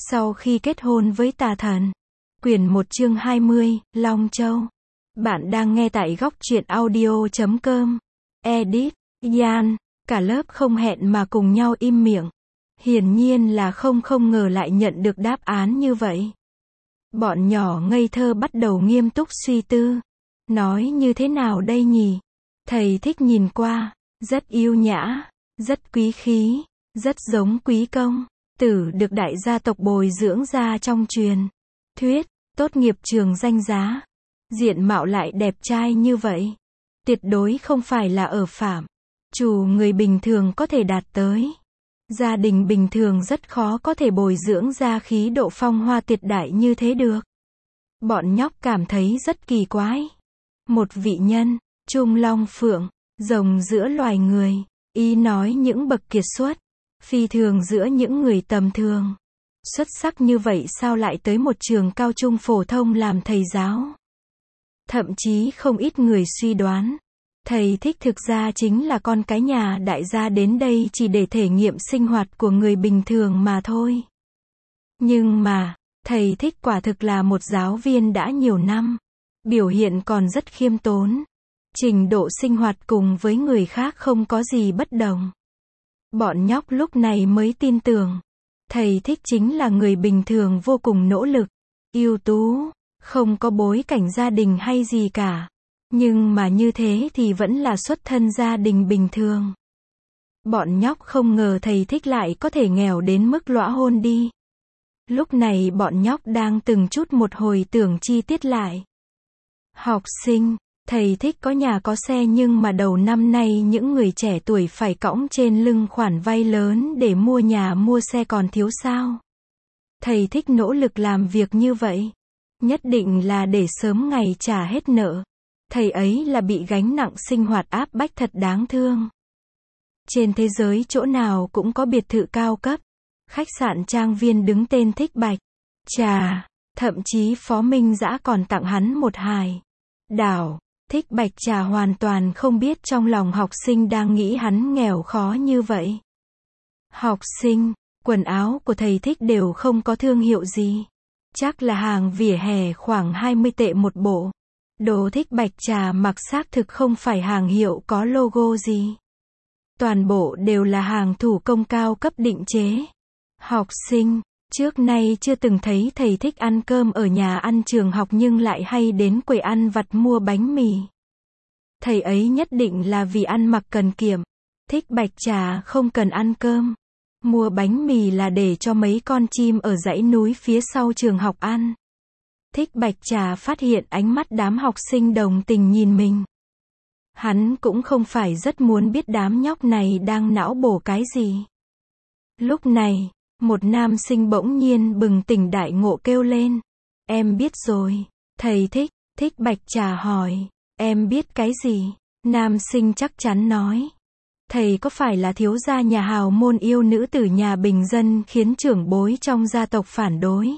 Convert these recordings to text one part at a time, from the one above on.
Sau khi kết hôn với tà thần. Quyển 1 chương 20, Long Châu. Bạn đang nghe tại góc truyện audio.com. Edit, Yan. Cả lớp không hẹn mà cùng nhau im miệng. Hiển nhiên là không ngờ lại nhận được đáp án như vậy. Bọn nhỏ ngây thơ bắt đầu nghiêm túc suy tư. Nói như thế nào đây nhỉ? Thầy thích nhìn qua, rất yêu nhã, rất quý khí, rất giống quý công tử được đại gia tộc bồi dưỡng ra trong truyền thuyết, tốt nghiệp trường danh giá. Diện mạo lại đẹp trai như vậy. Tuyệt đối không phải là ở phạm trù người bình thường có thể đạt tới. Gia đình bình thường rất khó có thể bồi dưỡng ra khí độ phong hoa tuyệt đại như thế được. Bọn nhóc cảm thấy rất kỳ quái. Một vị nhân, trung long phượng, rồng giữa loài người, ý nói những bậc kiệt xuất, phi thường giữa những người tầm thường. Xuất sắc như vậy sao lại tới một trường cao trung phổ thông làm thầy giáo? Thậm chí không ít người suy đoán, thầy thích thực ra chính là con cái nhà đại gia đến đây chỉ để thể nghiệm sinh hoạt của người bình thường mà thôi. Nhưng mà, thầy thích quả thực là một giáo viên đã nhiều năm. Biểu hiện còn rất khiêm tốn. Trình độ sinh hoạt cùng với người khác không có gì bất đồng. Bọn nhóc lúc này mới tin tưởng. Thầy thích chính là người bình thường vô cùng nỗ lực, ưu tú, không có bối cảnh gia đình hay gì cả. Nhưng mà như thế thì vẫn là xuất thân gia đình bình thường. Bọn nhóc không ngờ thầy thích lại có thể nghèo đến mức lõa hôn đi. Lúc này bọn nhóc đang từng chút một hồi tưởng chi tiết lại. Học sinh, thầy thích có nhà có xe nhưng mà đầu năm nay những người trẻ tuổi phải cõng trên lưng khoản vay lớn để mua nhà mua xe còn thiếu sao? Thầy thích nỗ lực làm việc như vậy. Nhất định là để sớm ngày trả hết nợ. Thầy ấy là bị gánh nặng sinh hoạt áp bách thật đáng thương. Trên thế giới chỗ nào cũng có biệt thự cao cấp. Khách sạn trang viên đứng tên Thích Bạch. Chà, thậm chí Phó Minh Dã còn tặng hắn một hài đảo. Thích Bạch Trà hoàn toàn không biết trong lòng học sinh đang nghĩ hắn nghèo khó như vậy. Học sinh, quần áo của thầy thích đều không có thương hiệu gì. Chắc là hàng vỉa hè khoảng 20 tệ một bộ. Đồ Thích Bạch Trà mặc xác thực không phải hàng hiệu có logo gì. Toàn bộ đều là hàng thủ công cao cấp định chế. Học sinh, trước nay chưa từng thấy thầy thích ăn cơm ở nhà ăn trường học nhưng lại hay đến quầy ăn vặt mua bánh mì. Thầy ấy nhất định là vì ăn mặc cần kiệm. Thích Bạch Trà không cần ăn cơm. Mua bánh mì là để cho mấy con chim ở dãy núi phía sau trường học ăn. Thích Bạch Trà phát hiện ánh mắt đám học sinh đồng tình nhìn mình. Hắn cũng không phải rất muốn biết đám nhóc này đang não bổ cái gì. Lúc này, một nam sinh bỗng nhiên bừng tỉnh đại ngộ kêu lên. Em biết rồi, thầy thích. Thích Bạch Trà hỏi, em biết cái gì? Nam sinh chắc chắn nói. Thầy có phải là thiếu gia nhà hào môn yêu nữ tử nhà bình dân khiến trưởng bối trong gia tộc phản đối?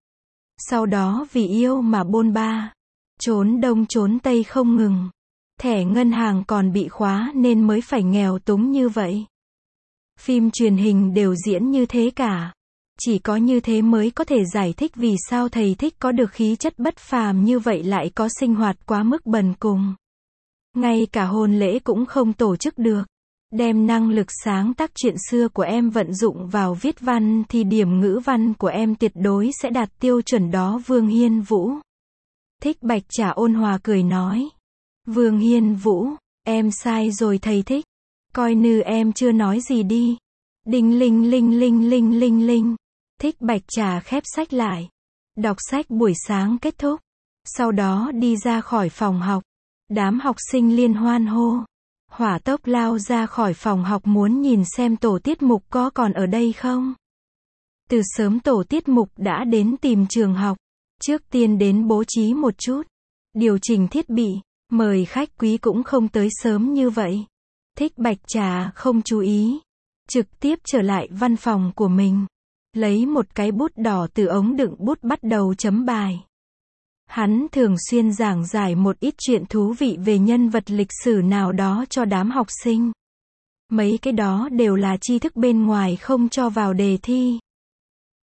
Sau đó vì yêu mà bôn ba, trốn đông trốn tây không ngừng. Thẻ ngân hàng còn bị khóa nên mới phải nghèo túng như vậy. Phim truyền hình đều diễn như thế cả. Chỉ có như thế mới có thể giải thích vì sao thầy thích có được khí chất bất phàm như vậy lại có sinh hoạt quá mức bần cùng. Ngay cả hôn lễ cũng không tổ chức được. Đem năng lực sáng tác chuyện xưa của em vận dụng vào viết văn thì điểm ngữ văn của em tuyệt đối sẽ đạt tiêu chuẩn đó. Vương Hiên Vũ. Thích Bạch Trà ôn hòa cười nói. Vương Hiên Vũ, em sai rồi thầy thích. Coi như em chưa nói gì đi. Đinh linh linh linh linh linh linh. Thích Bạch Trà khép sách lại. Đọc sách buổi sáng kết thúc. Sau đó đi ra khỏi phòng học. Đám học sinh liên hoan hô. Hỏa tốc lao ra khỏi phòng học muốn nhìn xem tổ tiết mục có còn ở đây không. Từ sớm tổ tiết mục đã đến tìm trường học. Trước tiên đến bố trí một chút. Điều chỉnh thiết bị. Mời khách quý cũng không tới sớm như vậy. Thích Bạch Trà không chú ý. Trực tiếp trở lại văn phòng của mình. Lấy một cái bút đỏ từ ống đựng bút bắt đầu chấm bài. Hắn thường xuyên giảng giải một ít chuyện thú vị về nhân vật lịch sử nào đó cho đám học sinh. Mấy cái đó đều là tri thức bên ngoài không cho vào đề thi.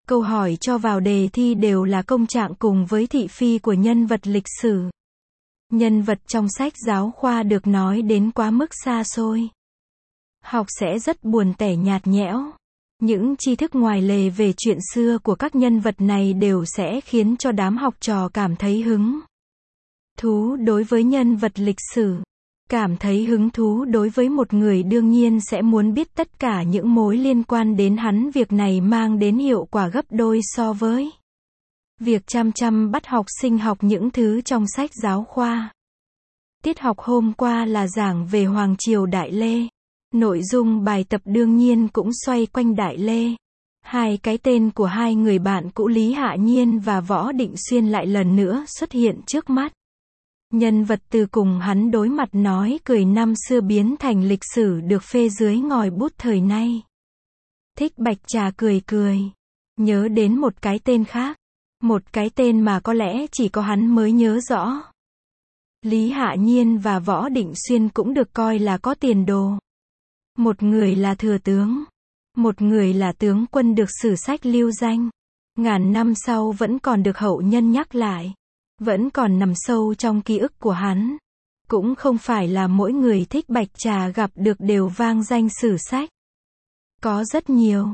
câu hỏi cho vào đề thi đều là công trạng cùng với thị phi của nhân vật lịch sử. Nhân vật trong sách giáo khoa được nói đến quá mức xa xôi. Học sẽ rất buồn tẻ nhạt nhẽo. Những tri thức ngoài lề về chuyện xưa của các nhân vật này đều sẽ khiến cho đám học trò cảm thấy hứng thú đối với nhân vật lịch sử. Cảm thấy hứng thú đối với một người đương nhiên sẽ muốn biết tất cả những mối liên quan đến hắn. Việc này mang đến hiệu quả gấp đôi so với việc chăm chăm bắt học sinh học những thứ trong sách giáo khoa. Tiết học hôm qua là giảng về Hoàng triều Đại Lê. Nội dung bài tập đương nhiên cũng xoay quanh Đại Lê. Hai cái tên của hai người bạn cũ Lý Hạ Nhiên và Võ Định Xuyên lại lần nữa xuất hiện trước mắt. Nhân vật từ cùng hắn đối mặt nói cười năm xưa biến thành lịch sử được phê dưới ngòi bút thời nay. Thích Bạch Trà cười cười. Nhớ đến một cái tên khác. Một cái tên mà có lẽ chỉ có hắn mới nhớ rõ. Lý Hạ Nhiên và Võ Định Xuyên cũng được coi là có tiền đồ. Một người là thừa tướng. Một người là tướng quân được sử sách lưu danh. Ngàn năm sau vẫn còn được hậu nhân nhắc lại. Vẫn còn nằm sâu trong ký ức của hắn. Cũng không phải là mỗi người Thích Bạch Trà gặp được đều vang danh sử sách. Có rất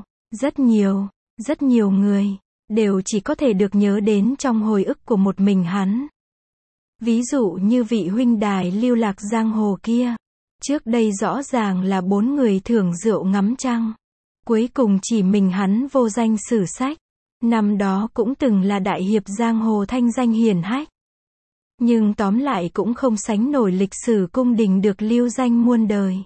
nhiều người, đều chỉ có thể được nhớ đến trong hồi ức của một mình hắn. Ví dụ như vị huynh đài lưu lạc giang hồ kia. Trước đây rõ ràng là 4 người thưởng rượu ngắm trăng. Cuối cùng chỉ mình hắn vô danh sử sách. Năm đó cũng từng là đại hiệp giang hồ thanh danh hiển hách. Nhưng tóm lại cũng không sánh nổi lịch sử cung đình được lưu danh muôn đời.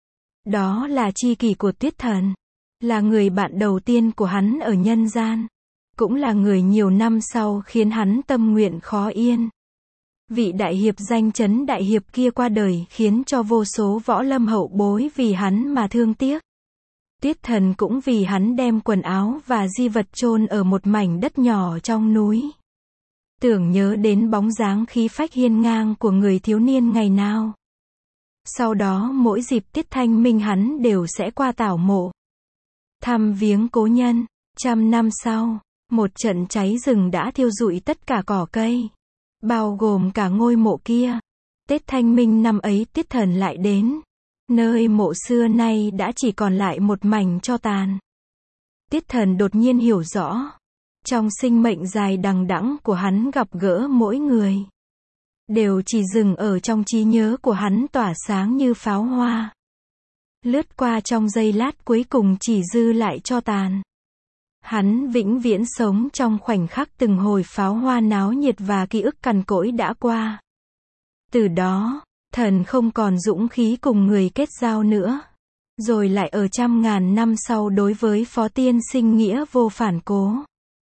Đó là tri kỷ của Tuyết Thần. Là người bạn đầu tiên của hắn ở nhân gian. Cũng là người nhiều năm sau khiến hắn tâm nguyện khó yên. Vị đại hiệp danh chấn đại hiệp kia qua đời khiến cho vô số võ lâm hậu bối vì hắn mà thương tiếc. Tuyết Thần cũng vì hắn đem quần áo và di vật chôn ở một mảnh đất nhỏ trong núi. Tưởng nhớ đến bóng dáng khí phách hiên ngang của người thiếu niên ngày nào. Sau đó mỗi dịp tiết thanh minh hắn đều sẽ qua tảo mộ. Thăm viếng cố nhân. 100 năm sau, một trận cháy rừng đã thiêu rụi tất cả cỏ cây. Bao gồm cả ngôi mộ kia. Tết thanh minh năm ấy Tiết Thần lại đến. Nơi mộ xưa nay đã chỉ còn lại một mảnh tro tàn. Tiết Thần đột nhiên hiểu rõ. Trong sinh mệnh dài đằng đẵng của hắn gặp gỡ mỗi người. Đều chỉ dừng ở trong trí nhớ của hắn tỏa sáng như pháo hoa. Lướt qua trong giây lát cuối cùng chỉ dư lại tro tàn. Hắn vĩnh viễn sống trong khoảnh khắc từng hồi pháo hoa náo nhiệt và ký ức cằn cỗi đã qua. Từ đó, Thần không còn dũng khí cùng người kết giao nữa. Rồi lại ở 100.000 năm sau đối với Phó Tiên Sinh nghĩa vô phản cố.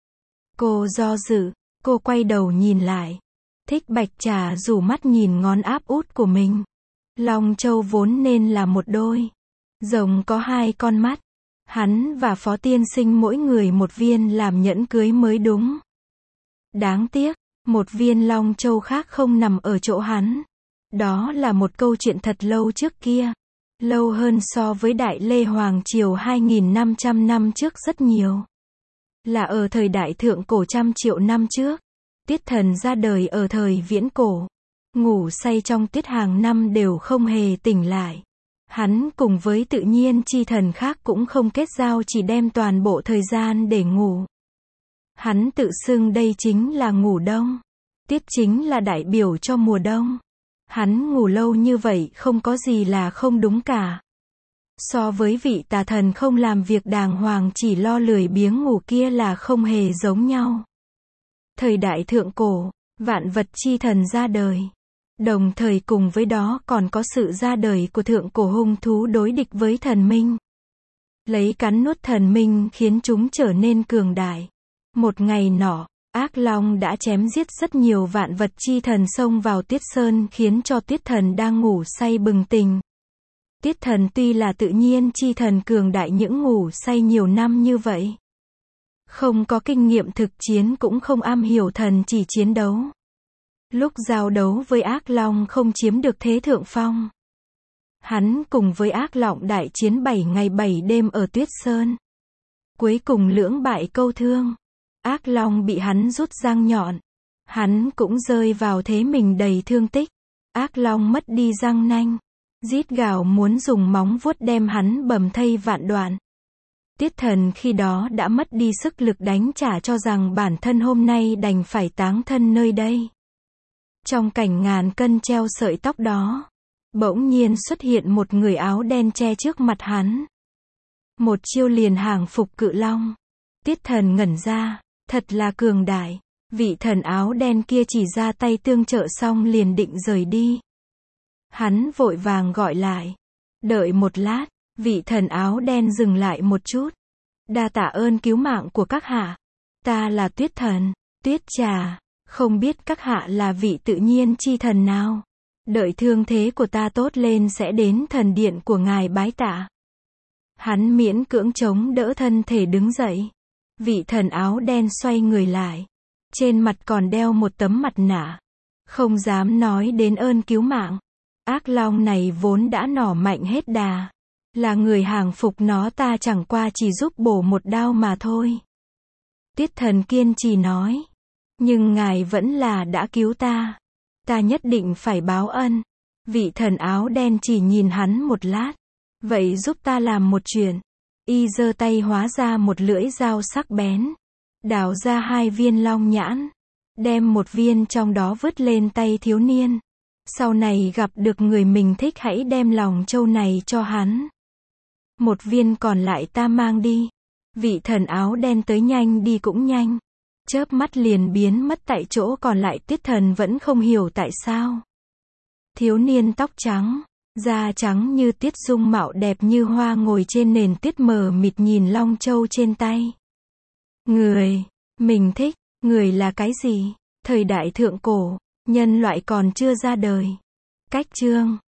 Cô do dự, cô quay đầu nhìn lại. Thích Bạch Trà rủ mắt nhìn ngón áp út của mình. Long châu vốn nên là một đôi. Rồng có 2 con mắt. Hắn và Phó Tiên Sinh mỗi người một viên làm nhẫn cưới mới đúng. Đáng tiếc, một viên long châu khác không nằm ở chỗ hắn. Đó là một câu chuyện thật lâu trước kia. Lâu hơn so với Đại Lê Hoàng Triều 2.500 năm trước rất nhiều. Là ở thời đại thượng cổ 100 triệu năm trước. Tiết Thần ra đời ở thời viễn cổ. Ngủ say trong tiết hàng năm đều không hề tỉnh lại. Hắn cùng với tự nhiên chi thần khác cũng không kết giao, chỉ đem toàn bộ thời gian để ngủ. Hắn tự xưng đây chính là ngủ đông. Tiết chính là đại biểu cho mùa đông. Hắn ngủ lâu như vậy không có gì là không đúng cả. So với vị tà thần không làm việc đàng hoàng chỉ lo lười biếng ngủ kia là không hề giống nhau. Thời đại thượng cổ, vạn vật chi thần ra đời. Đồng thời cùng với đó còn có sự ra đời của thượng cổ hung thú đối địch với thần minh. Lấy cắn nuốt thần minh khiến chúng trở nên cường đại. Một ngày nọ, ác long đã chém giết rất nhiều vạn vật chi thần xông vào Tuyết Sơn khiến cho Tuyết Thần đang ngủ say bừng tỉnh. Tuyết Thần tuy là tự nhiên chi thần cường đại những ngủ say nhiều năm như vậy. Không có kinh nghiệm thực chiến cũng không am hiểu thần chỉ chiến đấu. Lúc giao đấu với ác long không chiếm được thế thượng phong. Hắn cùng với ác long đại chiến 7 ngày 7 đêm ở Tuyết Sơn. Cuối cùng lưỡng bại câu thương. Ác long bị hắn rút răng nhọn. Hắn cũng rơi vào thế mình đầy thương tích. Ác long mất đi răng nanh. Rít gào muốn dùng móng vuốt đem hắn bầm thây vạn đoạn. Tiết Thần khi đó đã mất đi sức lực đánh trả, cho rằng bản thân hôm nay đành phải táng thân nơi đây. Trong cảnh ngàn cân treo sợi tóc đó, bỗng nhiên xuất hiện một người áo đen che trước mặt hắn. Một chiêu liền hàng phục cự long. Tiết Thần ngẩn ra, thật là cường đại. Vị thần áo đen kia chỉ ra tay tương trợ xong liền định rời đi. Hắn vội vàng gọi lại. Đợi một lát, vị thần áo đen dừng lại một chút. Đa tạ ơn cứu mạng của các hạ. Ta là Tuyết Thần. Tuyết Trà, không biết các hạ là vị tự nhiên chi thần nào. Đợi thương thế của ta tốt lên sẽ đến thần điện của ngài bái tạ. Hắn miễn cưỡng chống đỡ thân thể đứng dậy. Vị thần áo đen xoay người lại. Trên mặt còn đeo một tấm mặt nạ. Không dám nói đến ơn cứu mạng. Ác long này vốn đã nỏ mạnh hết đà. Là người hàng phục nó, ta chẳng qua chỉ giúp bổ một đao mà thôi. Tiết Thần kiên trì nói. Nhưng ngài vẫn là đã cứu ta. Ta nhất định phải báo ân. Vị thần áo đen chỉ nhìn hắn một lát. Vậy giúp ta làm một chuyện. Y giơ tay hóa ra một lưỡi dao sắc bén. Đào ra 2 viên long nhãn. Đem một viên trong đó vứt lên tay thiếu niên. Sau này gặp được người mình thích hãy đem lòng châu này cho hắn. Một viên còn lại ta mang đi. Vị thần áo đen tới nhanh đi cũng nhanh. Chớp mắt liền biến mất tại chỗ, còn lại Tiết Thần vẫn không hiểu tại sao. Thiếu niên tóc trắng, da trắng như tiết, dung mạo đẹp như hoa, ngồi trên nền tuyết mờ mịt nhìn long châu trên tay. Người, mình thích, người là cái gì? Thời đại thượng cổ, nhân loại còn chưa ra đời. Cách chương